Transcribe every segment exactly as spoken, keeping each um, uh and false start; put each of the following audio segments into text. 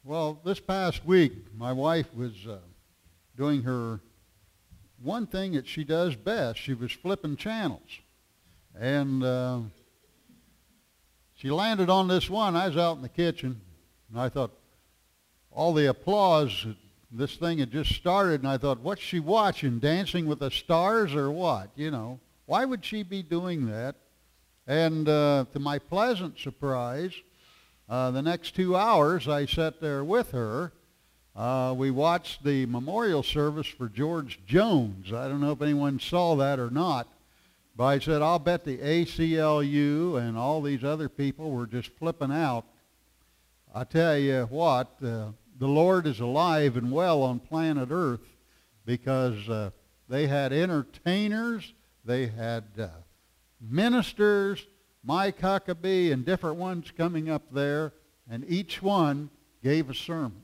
Well, this past week, my wife was uh, doing her one thing that she does best. She was flipping channels. And uh, she landed on this one. I was out in the kitchen, and I thought, all the applause, this thing had just started, and I thought, what's she watching, Dancing with the Stars or what? You know, why would she be doing that? And uh, to my pleasant surprise, Uh, the next two hours, I sat there with her. Uh, we watched the memorial service for George Jones. I don't know if anyone saw that or not, but I said, I'll bet the A C L U and all these other people were just flipping out. I tell you what, uh, the Lord is alive and well on planet Earth, because uh, they had entertainers, they had uh, ministers, Mike Huckabee and different ones coming up there, and each one gave a sermon.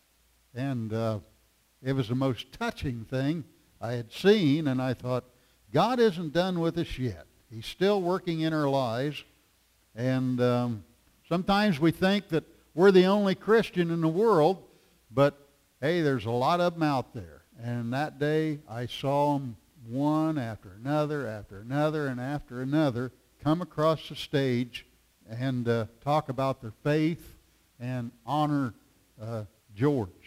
And uh, it was the most touching thing I had seen, and I thought, God isn't done with us yet. He's still working in our lives, and um, sometimes we think that we're the only Christian in the world, but hey, there's a lot of them out there. And that day, I saw them one after another, after another, and after another, come across the stage and uh, talk about their faith and honor uh, George.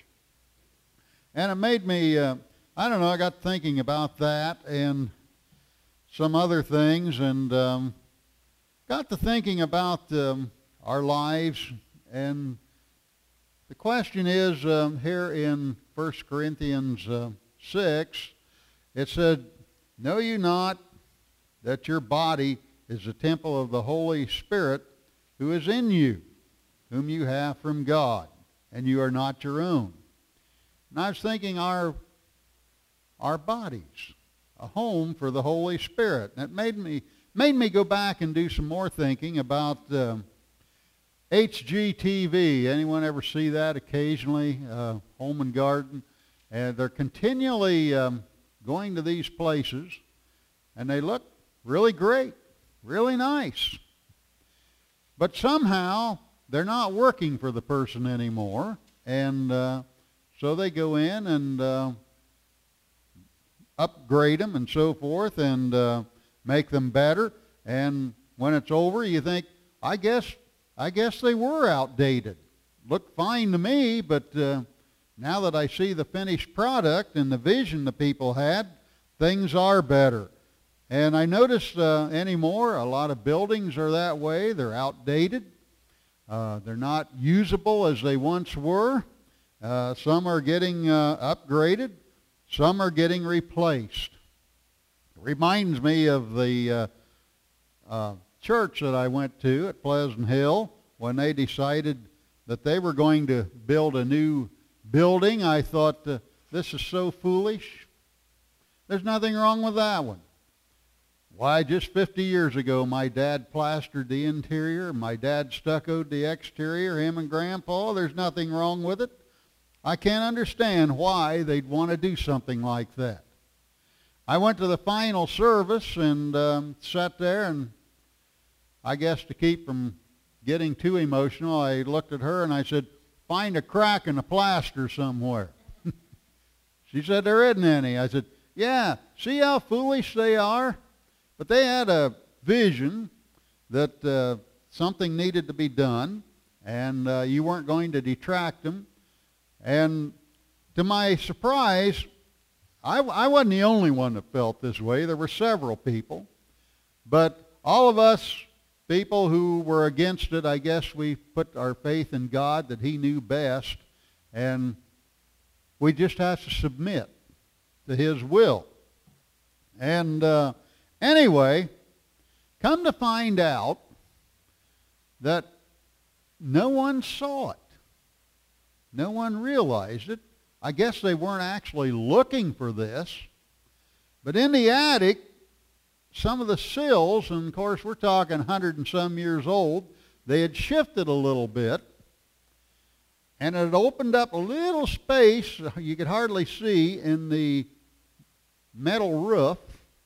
And it made me, uh, I don't know, I got thinking about that and some other things, and um, got to thinking about um, our lives. And the question is, um, here in First Corinthians uh, six, it said, know you not that your body is the temple of the Holy Spirit who is in you, whom you have from God, and you are not your own. And I was thinking our, our bodies, a home for the Holy Spirit. And it made me, made me go back and do some more thinking about um, H G T V. Anyone ever see that occasionally? Uh, Home and Garden. And they're continually um, going to these places, and they look really great. Really nice. But somehow they're not working for the person anymore, and uh, so they go in and uh, upgrade them and so forth, and uh, make them better. And when it's over, you think, I guess, I guess they were outdated. Looked fine to me, but uh, now that I see the finished product and the vision the people had, things are better. And I notice uh, anymore, a lot of buildings are that way. They're outdated. Uh, they're not usable as they once were. Uh, some are getting uh, upgraded. Some are getting replaced. It reminds me of the uh, uh, church that I went to at Pleasant Hill when they decided that they were going to build a new building. I thought, uh, this is so foolish. There's nothing wrong with that one. Why, just fifty years ago, my dad plastered the interior, my dad stuccoed the exterior, him and Grandpa. There's nothing wrong with it. I can't understand why they'd want to do something like that. I went to the final service and um, sat there, and I guess to keep from getting too emotional, I looked at her and I said, find a crack in the plaster somewhere. She said, there isn't any. I said, yeah, see how foolish they are? But they had a vision that uh, something needed to be done, and uh, you weren't going to detract them. And to my surprise, I, I wasn't the only one that felt this way. There were several people. But all of us people who were against it, I guess we put our faith in God that He knew best, and we just have to submit to His will. And uh, Anyway, come to find out that no one saw it. No one realized it. I guess they weren't actually looking for this. But in the attic, some of the sills, and of course we're talking a hundred and some years old, they had shifted a little bit. And it had opened up a little space you could hardly see in the metal roof.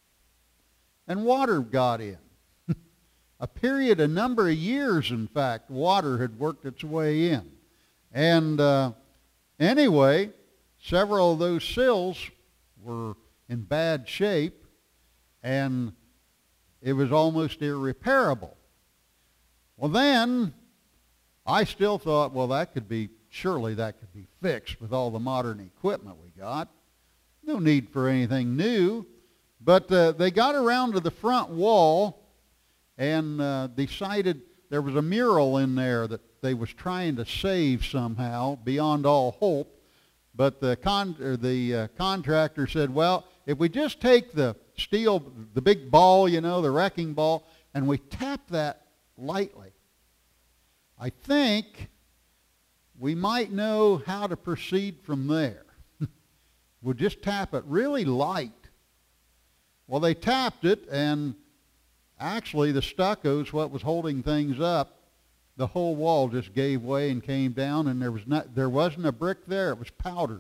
And water got in. A period, a number of years, in fact, water had worked its way in. And uh, anyway, several of those sills were in bad shape, and it was almost irreparable. Well, then I still thought, well, that could be, surely that could be fixed with all the modern equipment we got. No need for anything new. But uh, they got around to the front wall and uh, decided there was a mural in there that they was trying to save somehow beyond all hope. But the, con- or the uh, contractor said, well, if we just take the steel, the big ball, you know, the wrecking ball, and we tap that lightly, I think we might know how to proceed from there. We'll just tap it really light. Well, they tapped it, and actually the stucco's what was holding things up. The whole wall just gave way and came down, and there was not, there wasn't a brick there. It was powdered.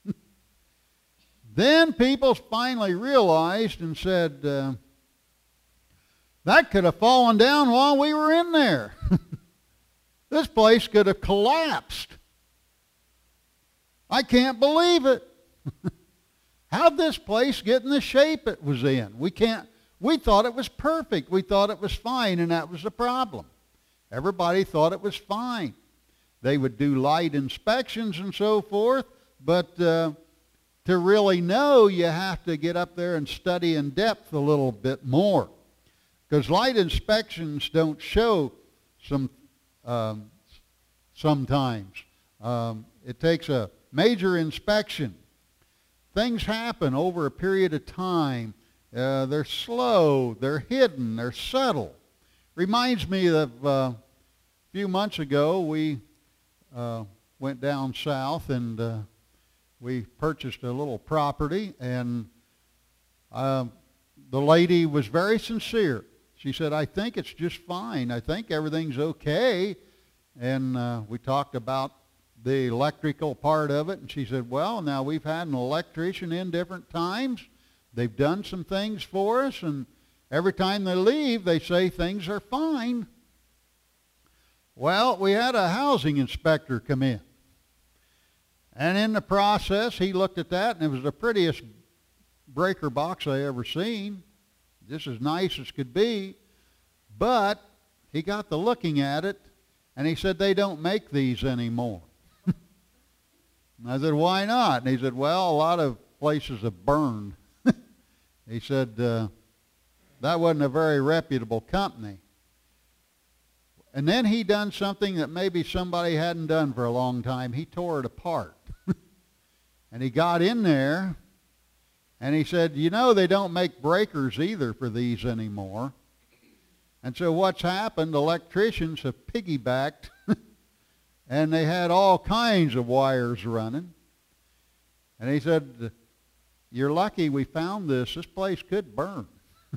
Then people finally realized and said, uh, that could have fallen down while we were in there. This place could have collapsed. I can't believe it. How'd this place get in the shape it was in? We can't, we thought it was perfect. We thought it was fine, and that was the problem. Everybody thought it was fine. They would do light inspections and so forth, but uh, to really know, you have to get up there and study in depth a little bit more. Because light inspections don't show some um, sometimes. Um, it takes a major inspection. Things happen over a period of time. Uh, they're slow, they're hidden, they're subtle. Reminds me of uh, a few months ago, we uh, went down south and uh, we purchased a little property, and uh, the lady was very sincere. She said, I think it's just fine. I think everything's okay. And uh, we talked about the electrical part of it, and she said, well, now we've had an electrician in different times. They've done some things for us, and every time they leave, they say things are fine. Well, we had a housing inspector come in. And in the process, he looked at that, and it was the prettiest breaker box I ever seen. Just as nice as could be. But he got to looking at it, and he said, they don't make these anymore. And I said, why not? And he said, well, a lot of places have burned. He said, uh, that wasn't a very reputable company. And then he done something that maybe somebody hadn't done for a long time. He tore it apart. And he got in there, and he said, you know, they don't make breakers either for these anymore. And so what's happened, electricians have piggybacked, and they had all kinds of wires running. And he said, you're lucky we found this. This place could burn.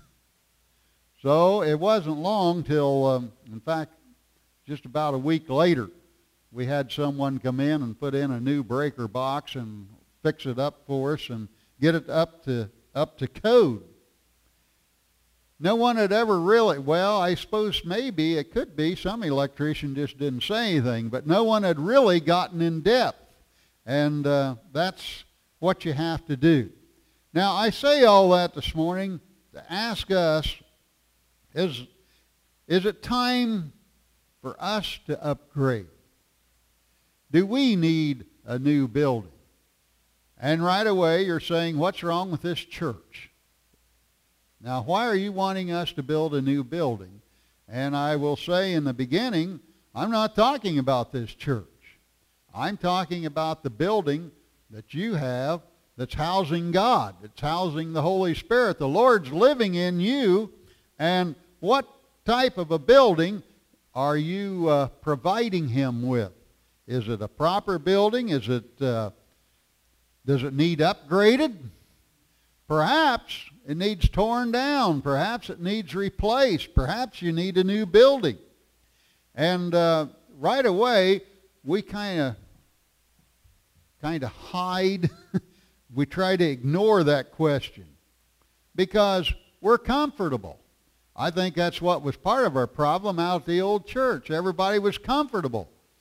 So it wasn't long till, um, in fact, just about a week later, we had someone come in and put in a new breaker box and fix it up for us and get it up to up to code. No one had ever really, well, I suppose maybe it could be some electrician just didn't say anything, but no one had really gotten in depth. And uh, that's what you have to do. Now, I say all that this morning to ask us, is, is it time for us to upgrade? Do we need a new building? And right away you're saying, what's wrong with this church? Now, why are you wanting us to build a new building? And I will say in the beginning, I'm not talking about this church. I'm talking about the building that you have that's housing God, that's housing the Holy Spirit. The Lord's living in you, and what type of a building are you uh, providing him with? Is it a proper building? Is it, uh, does it need upgraded? Perhaps it needs torn down. Perhaps it needs replaced. Perhaps you need a new building. And uh, right away, we kind of kind of hide. We try to ignore that question because we're comfortable. I think that's what was part of our problem out at the old church. Everybody was comfortable.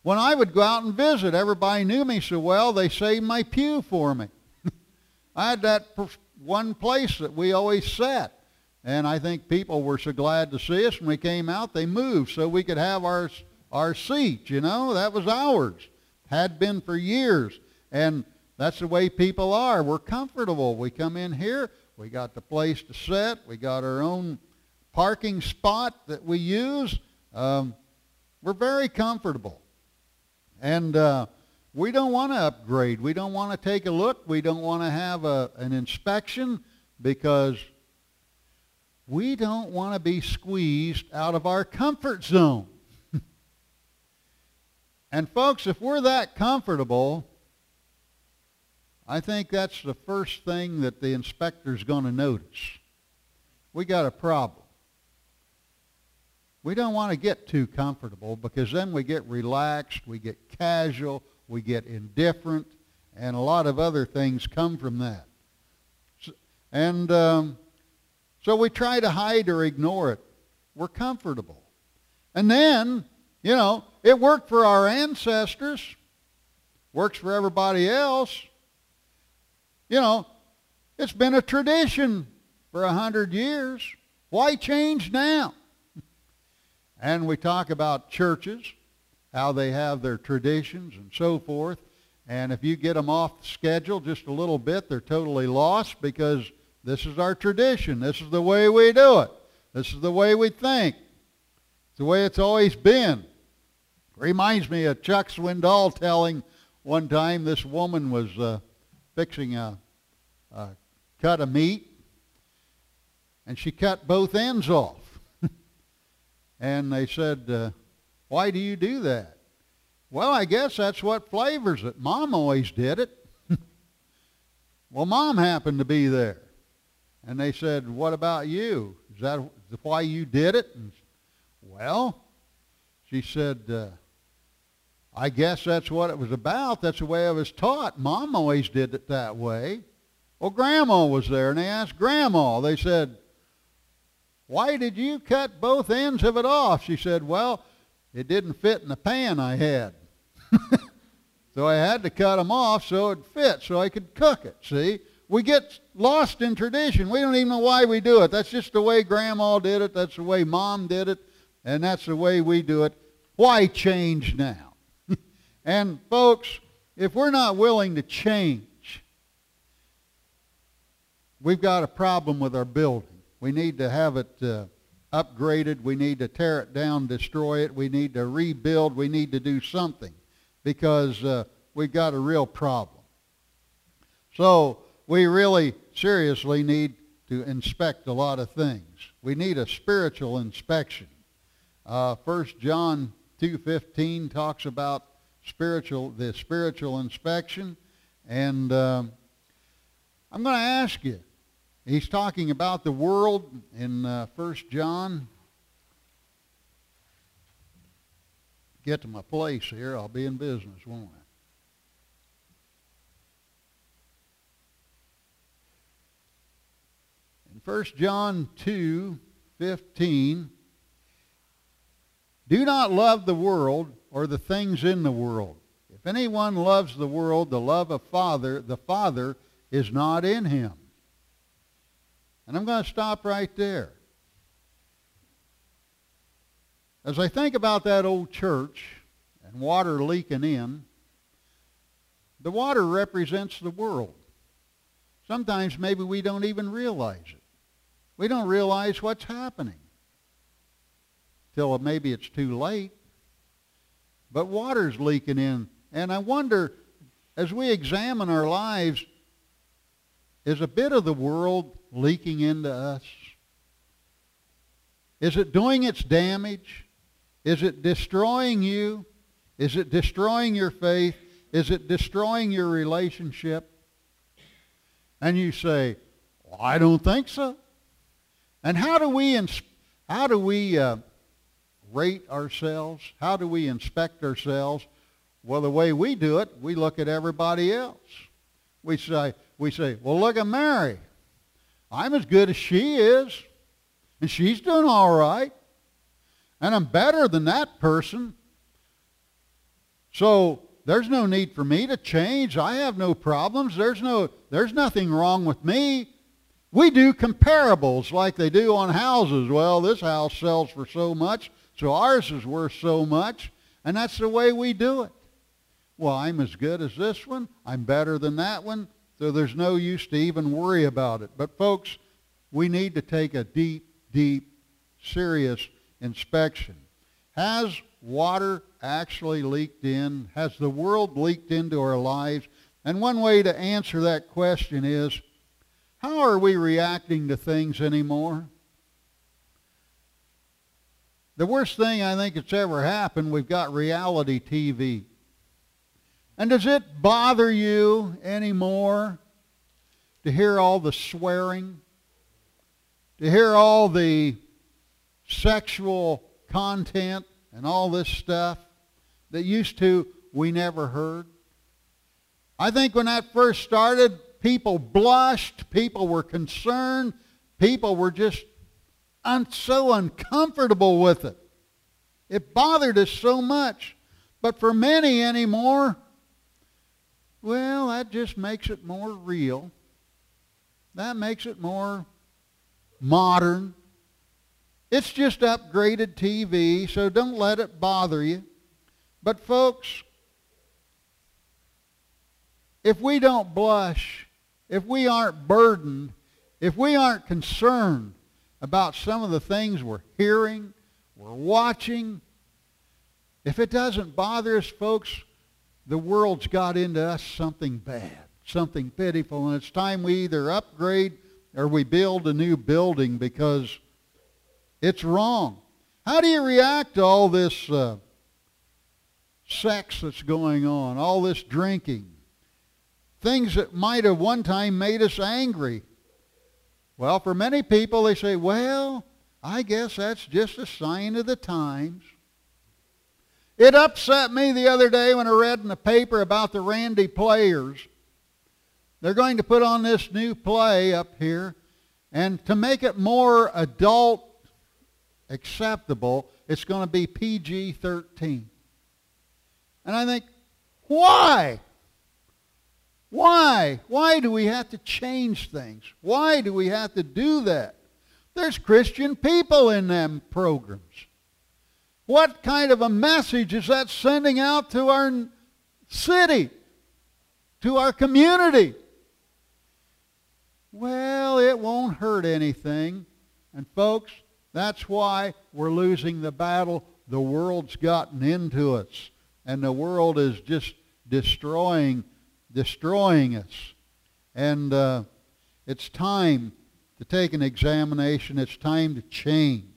When I would go out and visit, everybody knew me so well, they saved my pew for me. I had that one place that we always sat. And I think people were so glad to see us when we came out, they moved so we could have our, our seat, you know. That was ours. Had been for years. And that's the way people are. We're comfortable. We come in here. We got the place to sit. We got our own parking spot that we use. Um, we're very comfortable. And uh, we don't want to upgrade. We don't want to take a look. We don't want to have a, an inspection because we don't want to be squeezed out of our comfort zone. And folks, if we're that comfortable, I think that's the first thing that the inspector's going to notice. We got a problem. We don't want to get too comfortable because then we get relaxed, we get casual, we get indifferent, and a lot of other things come from that. So, and um, so we try to hide or ignore it. We're comfortable. And then, you know, it worked for our ancestors, works for everybody else. You know, it's been a tradition for a hundred years. Why change now? And we talk about churches, how they have their traditions and so forth. And if you get them off the schedule just a little bit, they're totally lost because this is our tradition. This is the way we do it. This is the way we think. It's the way it's always been. Reminds me of Chuck Swindoll telling one time this woman was uh, fixing a, a cut of meat, and she cut both ends off. And they said, uh, why do you do that? Well, I guess that's what flavors it. Mom always did it. Well, Mom happened to be there. And they said, what about you? Is that why you did it? And, well, she said, uh, I guess that's what it was about. That's the way I was taught. Mom always did it that way. Well, Grandma was there, and they asked Grandma. They said, why did you cut both ends of it off? She said, well, it didn't fit in the pan I had. So I had to cut them off so it fit, so I could cook it, see? We get lost in tradition. We don't even know why we do it. That's just the way Grandma did it. That's the way Mom did it. And that's the way we do it. Why change now? And folks, if we're not willing to change, we've got a problem with our building. We need to have it uh, upgraded. We need to tear it down, destroy it. We need to rebuild. We need to do something because uh, we've got a real problem. So we really seriously need to inspect a lot of things. We need a spiritual inspection. Uh, First John two fifteen talks about spiritual the spiritual inspection, and um, I'm going to ask you. He's talking about the world in uh, First John. Get to my place here, I'll be in business, won't I? In First John two fifteen, do not love the world or the things in the world. If anyone loves the world, the love of Father, the Father is not in him. And I'm going to stop right there. As I think about that old church and water leaking in, the water represents the world. Sometimes maybe we don't even realize it. We don't realize what's happening till maybe it's too late. But water's leaking in. And I wonder, as we examine our lives, is a bit of the world leaking into us? Is it doing its damage? Is it destroying you? Is it destroying your faith? Is it destroying your relationship? And you say, well, I don't think so. And how do we, ins- how do we uh, rate ourselves? How do we inspect ourselves? Well, the way we do it, we look at everybody else. We say, we say, well, look at Mary. I'm as good as she is, and she's doing all right, and I'm better than that person. So there's no need for me to change. I have no problems. There's no, there's nothing wrong with me. We do comparables like they do on houses. Well, this house sells for so much, so ours is worth so much, and that's the way we do it. Well, I'm as good as this one. I'm better than that one, so there's no use to even worry about it. But folks, we need to take a deep, deep, serious inspection. Has water actually leaked in? Has the world leaked into our lives? And one way to answer that question is, how are we reacting to things anymore? The worst thing I think that's ever happened, we've got reality T V. And does it bother you anymore to hear all the swearing, to hear all the sexual content and all this stuff that used to we never heard? I think when that first started, people blushed, people were concerned, people were just un- so uncomfortable with it. It bothered us so much. But for many anymore, well, that just makes it more real. That makes it more modern. It's just upgraded T V, so don't let it bother you. But folks, if we don't blush, if we aren't burdened, if we aren't concerned about some of the things we're hearing, we're watching, if it doesn't bother us, folks, the world's got into us something bad, something pitiful, and it's time we either upgrade or we build a new building because it's wrong. How do you react to all this uh, sex that's going on, all this drinking, things that might have one time made us angry? Well, for many people, they say, well, I guess that's just a sign of the times. It upset me the other day when I read in the paper about the Randy Players. They're going to put on this new play up here, and to make it more adult acceptable, it's going to be P G thirteen. And I think, why? Why? Why do we have to change things? Why do we have to do that? There's Christian people in them programs. What kind of a message is that sending out to our city, to our community? Well, it won't hurt anything. And folks, that's why we're losing the battle. The world's gotten into us, and the world is just destroying, destroying us. And uh, it's time to take an examination. It's time to change.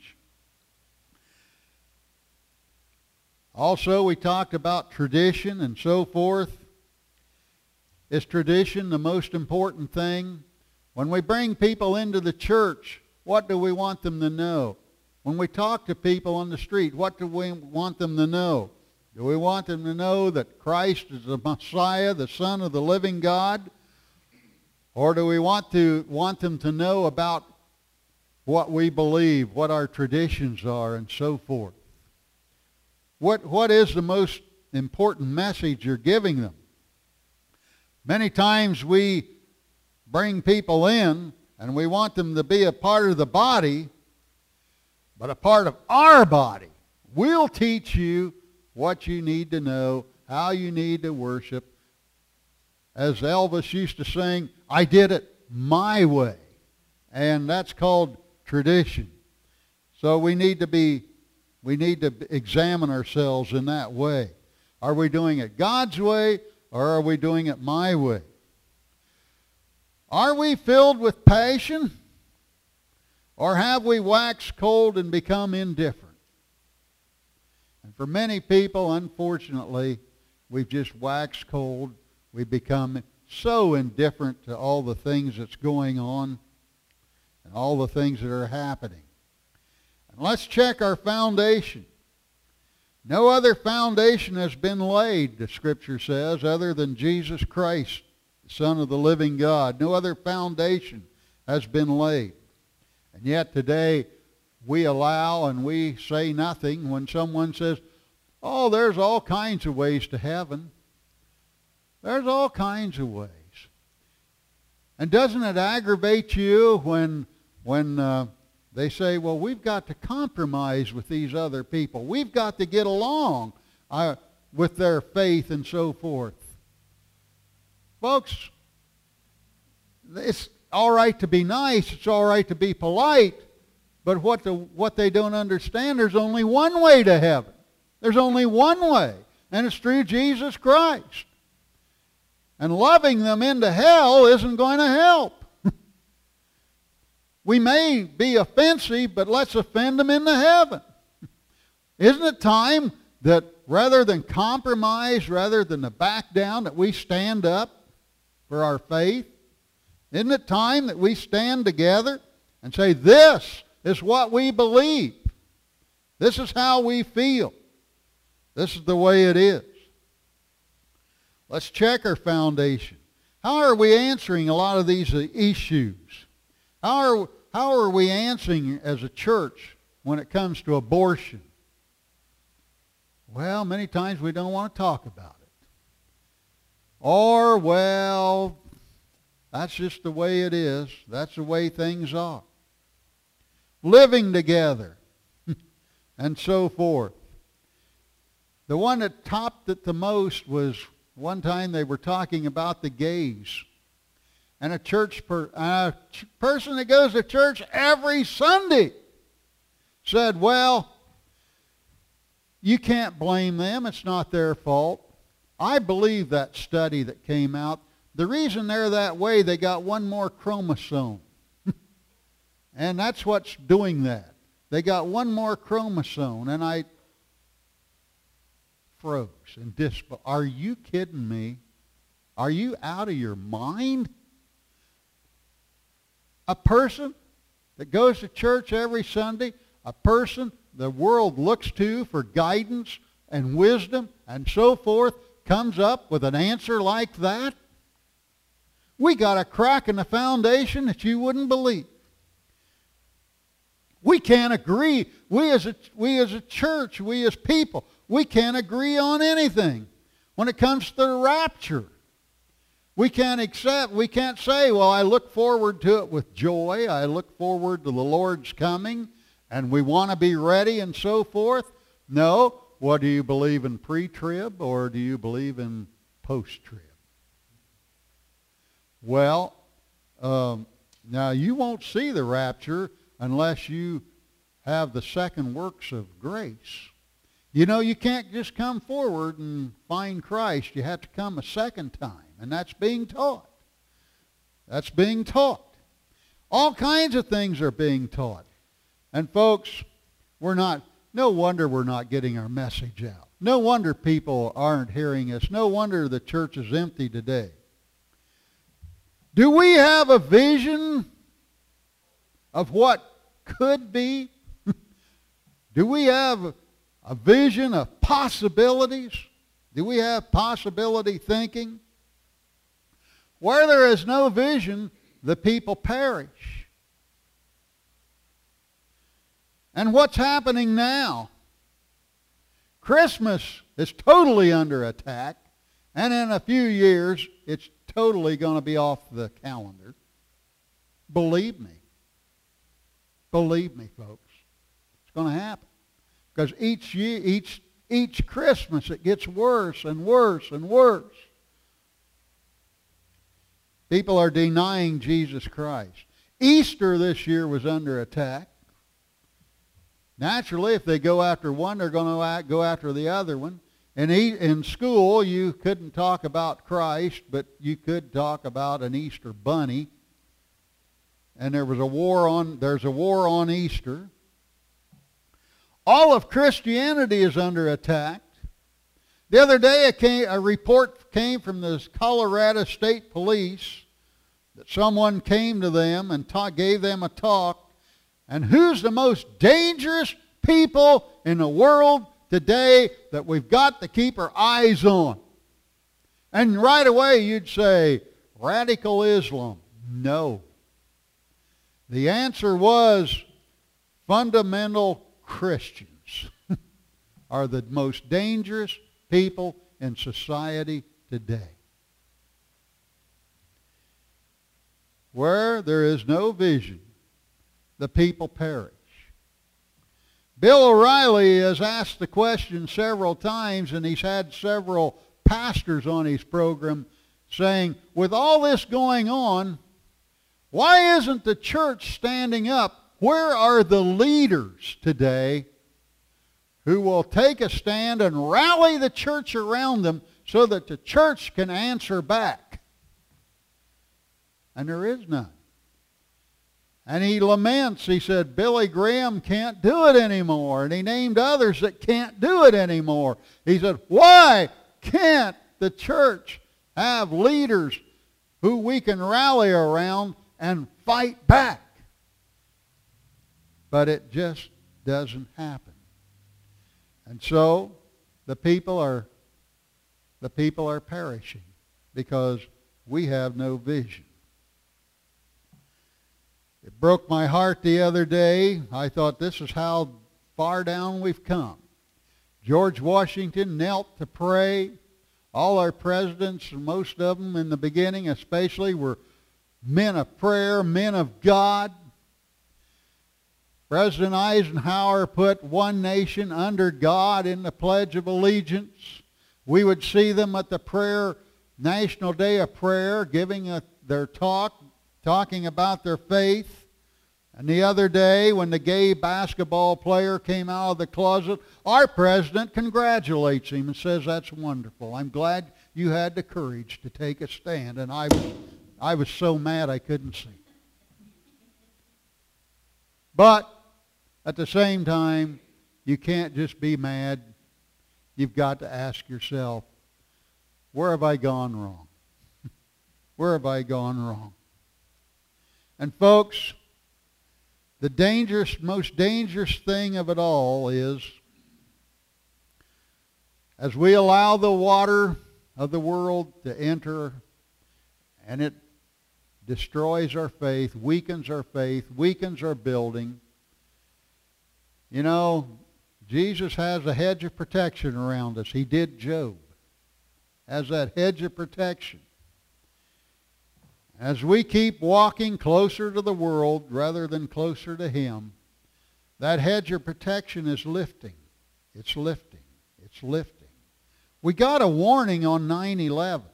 Also, we talked about tradition and so forth. Is tradition the most important thing? When we bring people into the church, what do we want them to know? When we talk to people on the street, what do we want them to know? Do we want them to know that Christ is the Messiah, the Son of the living God? Or do we want to want them to know about what we believe, what our traditions are, and so forth? What, what is the most important message you're giving them? Many times we bring people in and we want them to be a part of the body, but a part of our body. We'll teach you what you need to know, how you need to worship. As Elvis used to sing, I did it my way. And that's called tradition. So we need to be We need to examine ourselves in that way. Are we doing it God's way, or are we doing it my way? Are we filled with passion, or have we waxed cold and become indifferent? And for many people, unfortunately, we've just waxed cold. We've become so indifferent to all the things that's going on and all the things that are happening. Let's check our foundation. No other foundation has been laid, the Scripture says, other than Jesus Christ, the Son of the living God. No other foundation has been laid. And yet today we allow and we say nothing when someone says, Oh, there's all kinds of ways to heaven. There's all kinds of ways. And doesn't it aggravate you when, when uh, they say, well, we've got to compromise with these other people. We've got to get along uh, with their faith and so forth. Folks, it's all right to be nice. It's all right to be polite. But what, the, what they don't understand, there's only one way to heaven. There's only one way, and it's through Jesus Christ. And loving them into hell isn't going to help. We may be offensive, but let's offend them into heaven. Isn't it time that rather than compromise, rather than to back down, that we stand up for our faith? Isn't it time that we stand together and say, this is what we believe. This is how we feel. This is the way it is. Let's check our foundation. How are we answering a lot of these issues? How are, how are we answering as a church when it comes to abortion? Well, many times we don't want to talk about it. Or, well, that's just the way it is. That's the way things are. Living together and so forth. The one that topped it the most was one time they were talking about the gays. And a church per, a ch- person that goes to church every Sunday said, well, you can't blame them. It's not their fault. I believe that study that came out. The reason they're that way, they got one more chromosome. And that's what's doing that. They got one more chromosome. And I froze and disbelieved. Are you kidding me? Are you out of your mind? A person that goes to church every Sunday, a person the world looks to for guidance and wisdom and so forth, comes up with an answer like that? We got a crack in the foundation that you wouldn't believe. We can't agree. We as a, we as a church, we as people, we can't agree on anything. When it comes to the rapture, we can't accept, we can't say, well, I look forward to it with joy. I look forward to the Lord's coming, and we want to be ready and so forth. No. What, do you believe in pre-trib or do you believe in post-trib? Well, um, now you won't see the rapture unless you have the second works of grace. You know, you can't just come forward and find Christ. You have to come a second time, and that's being taught. That's being taught. All kinds of things are being taught. And folks, we're not, no wonder we're not getting our message out. No wonder people aren't hearing us. No wonder the church is empty today. Do we have a vision of what could be? Do we have a vision of possibilities? Do we have possibility thinking? Where there is no vision, the people perish. And what's happening now? Christmas is totally under attack, and in a few years, it's totally going to be off the calendar. Believe me. Believe me, folks. It's going to happen. Because each year, each, each Christmas, it gets worse and worse and worse. People are denying Jesus Christ. Easter this year was under attack. Naturally, if they go after one, they're going to go after the other one. In, in school, you couldn't talk about Christ, but you could talk about an Easter bunny. And there was a war on, there's a war on Easter. All of Christianity is under attack. The other day, a, came, a report came from the Colorado State Police that someone came to them and ta- gave them a talk. And who's the most dangerous people in the world today that we've got to keep our eyes on? And right away you'd say, radical Islam. No. The answer was fundamental Christians. are the most dangerous people in society today. Where there is no vision, the people perish. Bill O'Reilly has asked the question several times, and he's had several pastors on his program saying, with all this going on, why isn't the church standing up? Where are the leaders today who will take a stand and rally the church around them so that the church can answer back? And there is none. And he laments, he said, Billy Graham can't do it anymore. And he named others that can't do it anymore. He said, why can't the church have leaders who we can rally around and fight back? But it just doesn't happen. And so the people are the people are perishing because we have no vision. It broke my heart the other day. I thought, this is how far down we've come. George Washington knelt to pray. All our presidents, most of them in the beginning especially, were men of prayer, men of God. President Eisenhower put one nation under God in the Pledge of Allegiance. We would see them at the prayer, National Day of Prayer, giving a, their talk, talking about their faith. And the other day, when the gay basketball player came out of the closet, our president congratulates him and says, that's wonderful. I'm glad you had the courage to take a stand. And I was, I was so mad I couldn't see. But at the same time, you can't just be mad. You've got to ask yourself, where have I gone wrong? Where have I gone wrong? And folks, the dangerous, most dangerous thing of it all is, as we allow the water of the world to enter, and it destroys our faith, weakens our faith, weakens our building. You know, Jesus has a hedge of protection around us. He did Job. Has that hedge of protection. As we keep walking closer to the world rather than closer to Him, that hedge of protection is lifting. It's lifting. It's lifting. We got a warning on nine eleven.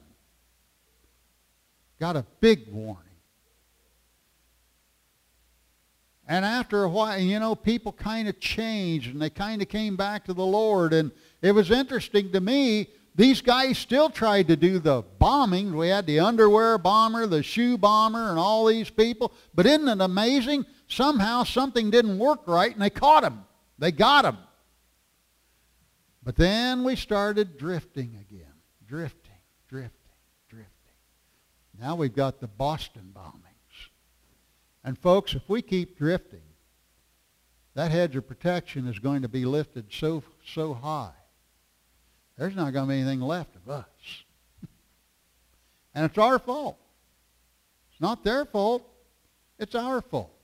Got a big warning. And after a while, you know, people kind of changed and they kind of came back to the Lord. And it was interesting to me, these guys still tried to do the bombing. We had the underwear bomber, the shoe bomber, and all these people. But isn't it amazing? Somehow something didn't work right, and they caught them. They got them. But then we started drifting again. Drifting, drifting, drifting. Now we've got the Boston bombings. And folks, if we keep drifting, that hedge of protection is going to be lifted so, so high. There's not going to be anything left of us. And it's our fault. It's not their fault. It's our fault.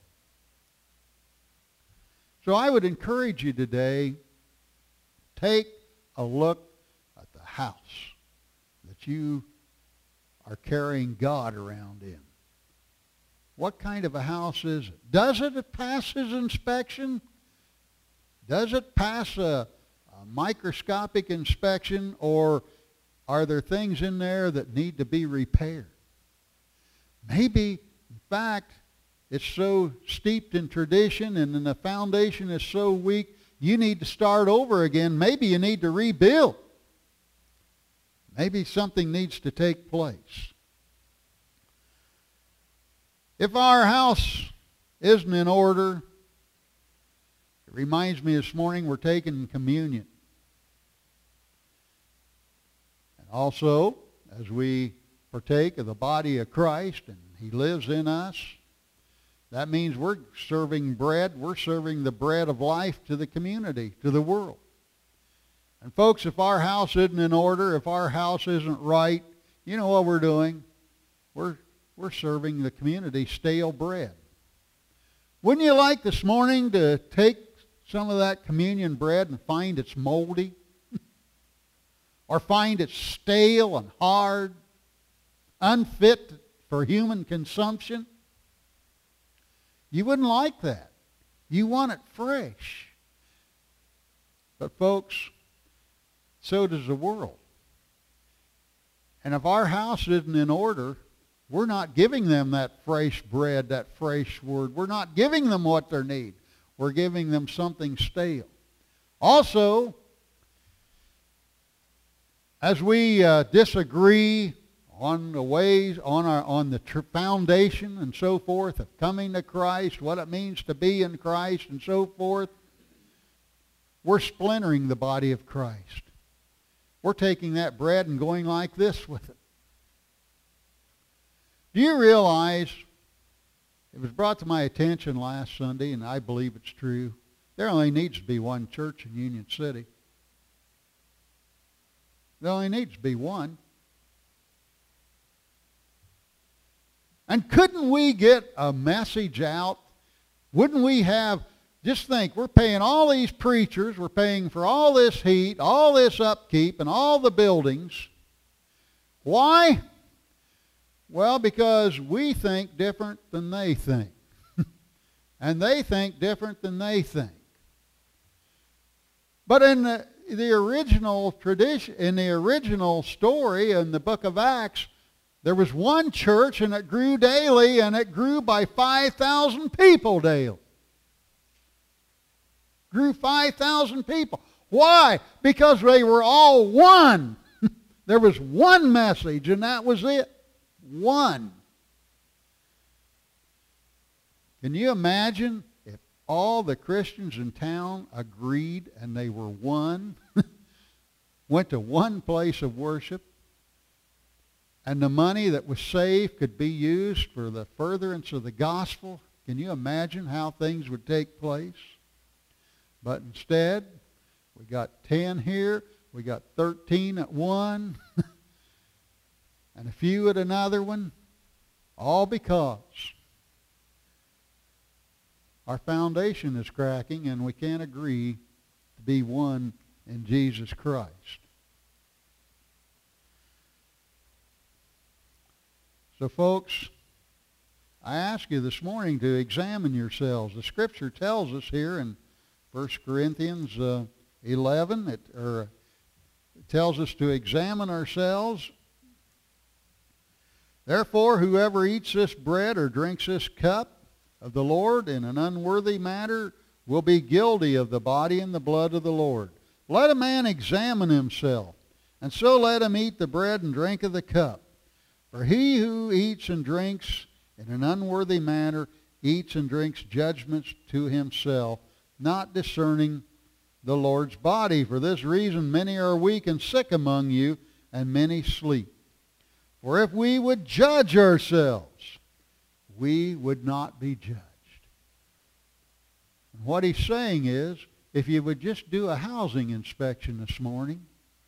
So I would encourage you today, take a look at the house that you are carrying God around in. What kind of a house is it? Does it pass His inspection? Does it pass a microscopic inspection, or are there things in there that need to be repaired? Maybe, in fact, it's so steeped in tradition and then the foundation is so weak, you need to start over again. Maybe you need to rebuild. Maybe something needs to take place. If our house isn't in order, it reminds me this morning we're taking communion. And also, as we partake of the body of Christ and He lives in us, that means we're serving bread. We're serving the bread of life to the community, to the world. And folks, if our house isn't in order, if our house isn't right, you know what we're doing? We're, we're serving the community stale bread. Wouldn't you like this morning to take some of that communion bread and find it's moldy? Or find it stale and hard, unfit for human consumption? You wouldn't like that. You want it fresh. But folks, so does the world. And if our house isn't in order, we're not giving them that fresh bread, that fresh word. We're not giving them what they need. We're giving them something stale. Also, as we uh, disagree on the ways, on our, on the tr- foundation and so forth of coming to Christ, what it means to be in Christ and so forth, we're splintering the body of Christ. We're taking that bread and going like this with it. Do you realize, it was brought to my attention last Sunday, and I believe it's true, there only needs to be one church in Union City. There only needs to be one. And couldn't we get a message out? Wouldn't we have, just think, we're paying all these preachers, we're paying for all this heat, all this upkeep, and all the buildings. Why? Well, because we think different than they think. And they think different than they think. But in the, the original tradition, in the original story in the book of Acts, there was one church and it grew daily, and it grew by five thousand people daily. Grew five thousand people. Why? Because they were all one. There was one message, and that was it. One. Can you imagine if all the Christians in town agreed and they were one, went to one place of worship, and the money that was saved could be used for the furtherance of the gospel? Can you imagine how things would take place? But instead, we got ten here, we got thirteen at one, and a few at another one, all because our foundation is cracking and we can't agree to be one in Jesus Christ. So folks, I ask you this morning to examine yourselves. The Scripture tells us here in First Corinthians uh, eleven, it, or it tells us to examine ourselves. Therefore, whoever eats this bread or drinks this cup of the Lord in an unworthy manner will be guilty of the body and the blood of the Lord. Let a man examine himself, and so let him eat the bread and drink of the cup. For he who eats and drinks in an unworthy manner eats and drinks judgments to himself, not discerning the Lord's body. For this reason many are weak and sick among you, and many sleep. For if we would judge ourselves, we would not be judged. And what he's saying is, if you would just do a housing inspection this morning,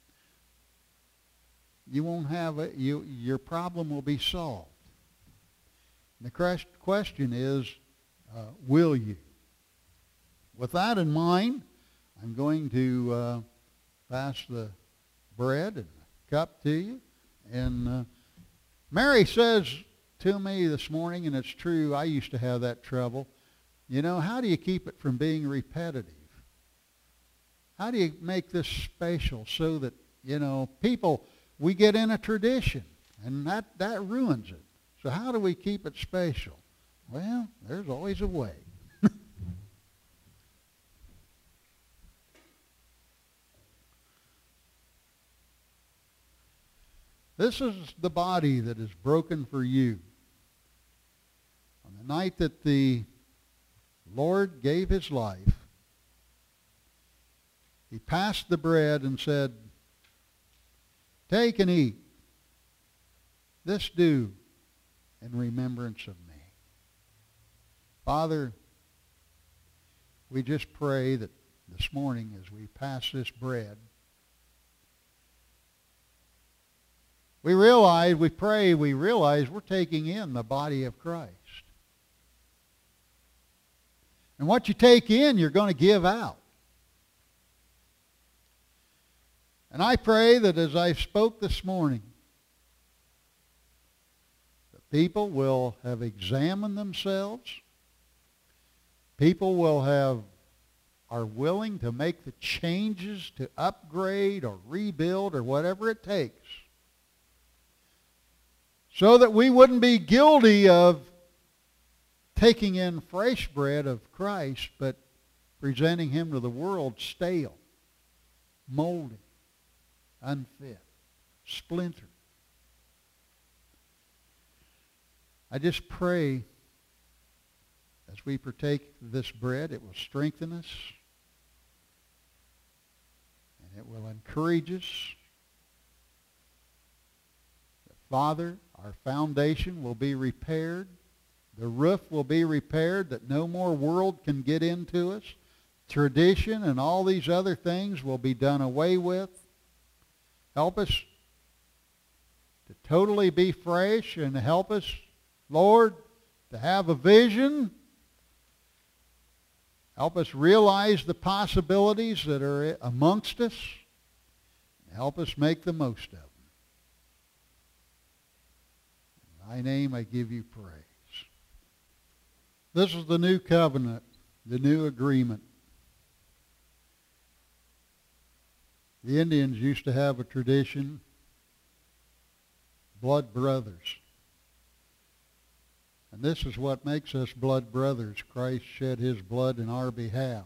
you won't have a, you, your problem will be solved. And the question is, uh, will you? With that in mind, I'm going to uh, pass the bread and the cup to you. And uh, Mary says to me this morning, and it's true, I used to have that trouble, you know, how do you keep it from being repetitive? How do you make this special so that, you know, people, we get in a tradition, and that, that ruins it. So how do we keep it special? Well, there's always a way. This is the body that is broken for you. On the night that the Lord gave his life, he passed the bread and said, "Take and eat. This do in remembrance of me." Father, we just pray that this morning as we pass this bread, we realize, we pray, we realize we're taking in the body of Christ. And what you take in, you're going to give out. And I pray that as I spoke this morning, that people will have examined themselves. People will have, are willing to make the changes to upgrade or rebuild or whatever it takes, so that we wouldn't be guilty of taking in fresh bread of Christ, but presenting him to the world stale, moldy, unfit, splintered. I just pray as we partake of this bread, it will strengthen us and it will encourage us. That, Father, our foundation will be repaired. The roof will be repaired, that no more world can get into us. Tradition and all these other things will be done away with. Help us to totally be fresh, and help us, Lord, to have a vision. Help us realize the possibilities that are amongst us. And help us make the most of them. In thy name I give you praise. This is the new covenant, the new agreement. The Indians used to have a tradition, blood brothers. And this is what makes us blood brothers. Christ shed his blood in our behalf.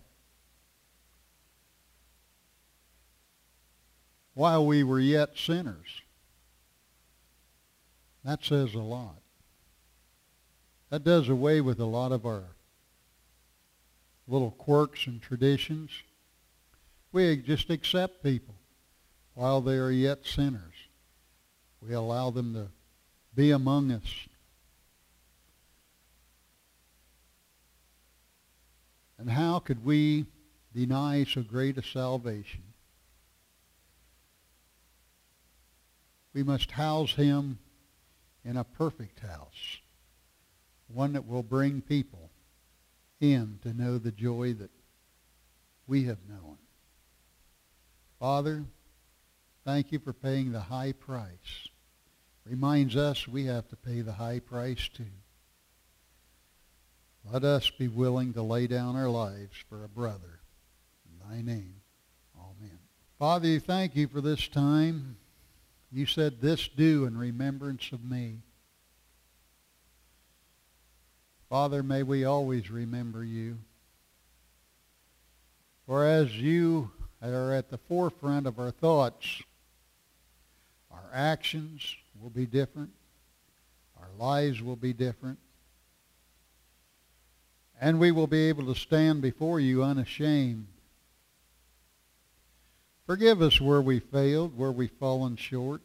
While we were yet sinners. That says a lot. That does away with a lot of our little quirks and traditions. We just accept people while they are yet sinners. We allow them to be among us. And how could we deny so great a salvation? We must house him in a perfect house, one that will bring people in to know the joy that we have known. Father, thank you for paying the high price. Reminds us we have to pay the high price too. Let us be willing to lay down our lives for a brother. In thy name, amen. Father, thank you for this time. You said this do in remembrance of me. Father, may we always remember you. For as you are at the forefront of our thoughts, our actions will be different. Our lives will be different. And we will be able to stand before you unashamed. Forgive us where we failed, where we've fallen short.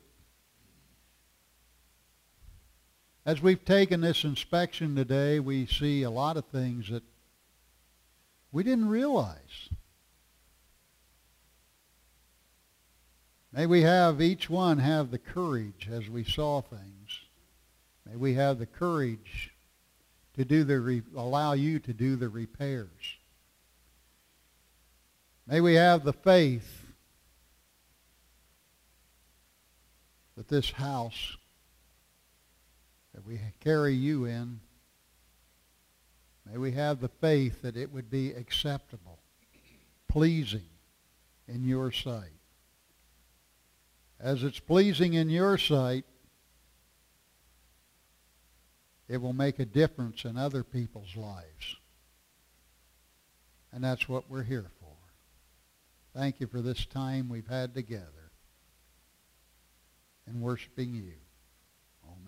As we've taken this inspection today, we see a lot of things that we didn't realize. May we have, each one have the courage as we saw things. May we have the courage to do the, re- allow you to do the repairs. May we have the faith that this house that we carry you in, may we have the faith that it would be acceptable, pleasing in your sight. As it's pleasing in your sight, it will make a difference in other people's lives. And that's what we're here for. Thank you for this time we've had together in worshiping you.